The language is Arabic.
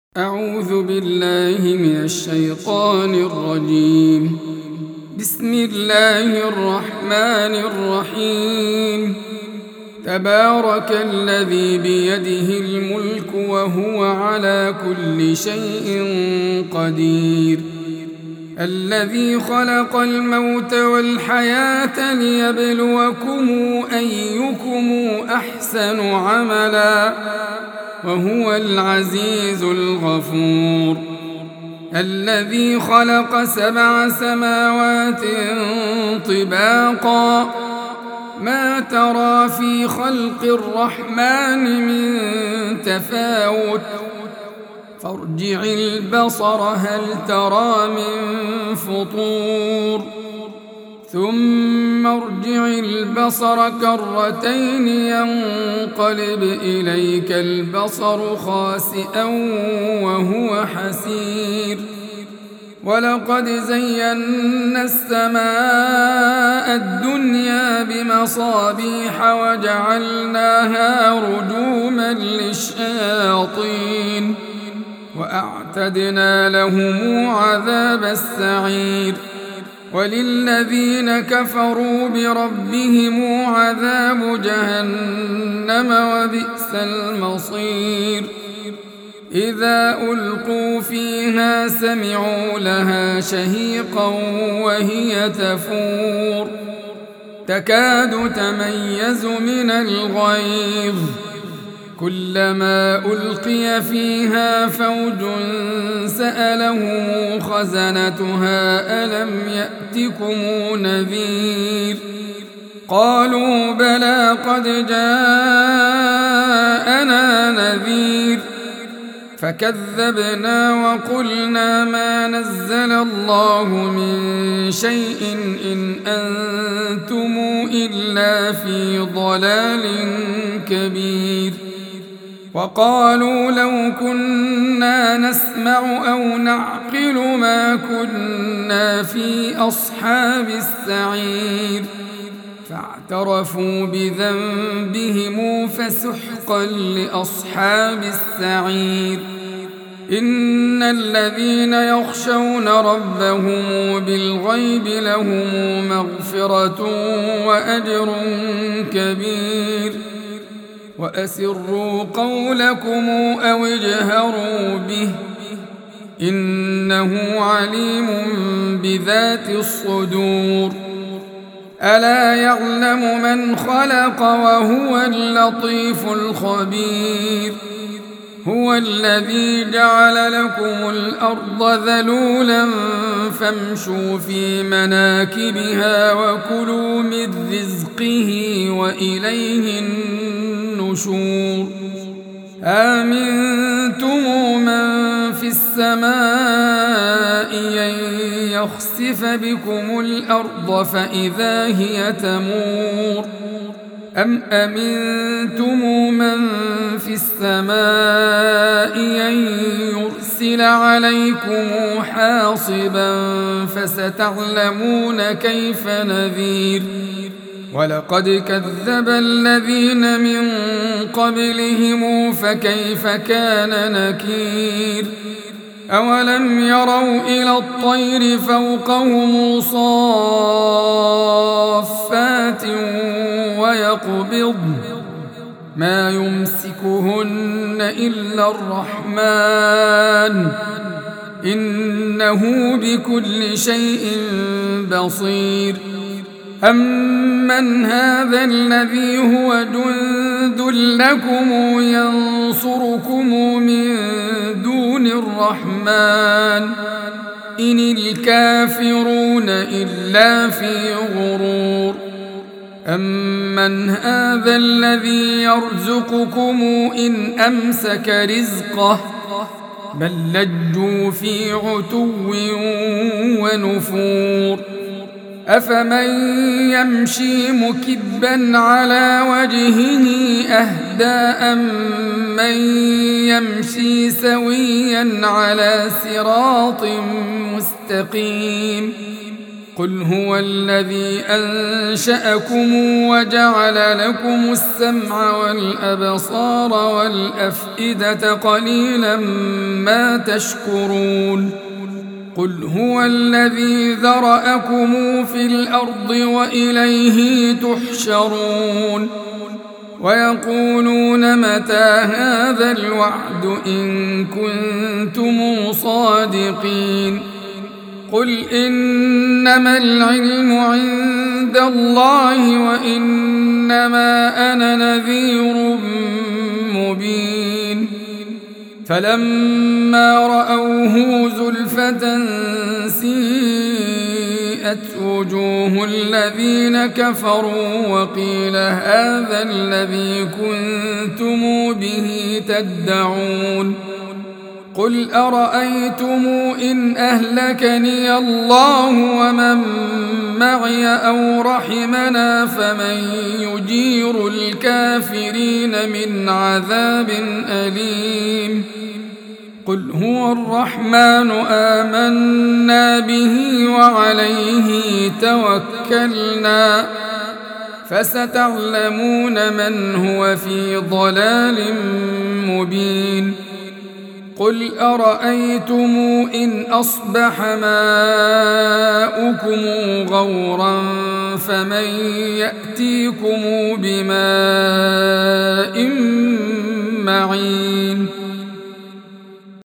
أعوذ بالله من الشيطان الرجيم. بسم الله الرحمن الرحيم. تبارك الذي بيده الملك وهو على كل شيء قدير. الذي خلق الموت والحياة ليبلوكم أيكم أحسن عملا وهو العزيز الغفور. الذي خلق 7 سماوات طباقا ما ترى في خلق الرحمن من تفاوت فارجع البصر هل ترى من فطور ثم ارجع البصر كرتين ينقلب إليك البصر خاسئا وهو حسير. ولقد زينا السماء الدنيا بمصابيح وجعلناها رجوما للشياطين وأعتدنا لهم عذاب السعير. وللذين كفروا بربهم عذاب جهنم وبئس المصير. إذا ألقوا فيها سمعوا لها شهيقا وهي تفور تكاد تميز من الغيظ كلما ألقي فيها فوج سألهم خزنتها ألم يأتكم نذير قالوا بلى قد جاءنا نذير فكذبنا وقلنا ما نزل الله من شيء إن أنتم إلا في ضلال كبير. وقالوا لو كنا نسمع أو نعقل ما كنا في أصحاب السعير فاعترفوا بذنبهم فسحقا لأصحاب السعير. إن الذين يخشون ربهم بالغيب لهم مغفرة وأجر كبير. وأسروا قولكم أو اجهروا به إنه عليم بذات الصدور. ألا يعلم من خلق وهو اللطيف الخبير. هو الذي جعل لكم الأرض ذلولا فامشوا في مناكبها وكلوا من رزقه وإليه النشور. آمنتم من في السماء أن يخسف بكم الأرض فإذا هي تمور أم أمنتم من في السماء أن يرسل عليكم حاصبا فستعلمون كيف نذير. ولقد كذب الذين من قبلهم فكيف كان نكير. أولم يروا إلى الطير فوقهم صافات ويقبض ما يمسكهن إلا الرحمن إنه بكل شيء بصير. أمن هذا الذي هو جند لكم ينصركم من دون الرحمن إن الكافرون إلا في غرور. أمن هذا الذي يرزقكم إن أمسك رزقه بل لجوا في عتو ونفور. أفمن يمشي مكبا على وجهه أهدى أمن يمشي سويا على صراط مستقيم قل هو الذي أنشأكم وجعل لكم السمع والأبصار والأفئدة قليلا ما تشكرون قل هو الذي ذرأكم في الأرض وإليه تحشرون ويقولون متى هذا الوعد إن كنتم صادقين قل إنما العلم عند الله وإنما أنا نذير مبين فلما رأوه زلفة سيئت وجوه الذين كفروا وقيل هذا الذي كنتم به تدعون قل أرأيتم إن أهلكني الله ومن معي أو رحمنا فمن يجير الكافرين من عذاب أليم قل هو الرحمن آمنا به وعليه توكلنا فستعلمون من هو في ضلال مبين قل أرأيتم إن أصبح ماؤكم غورا فمن يأتيكم بماء معين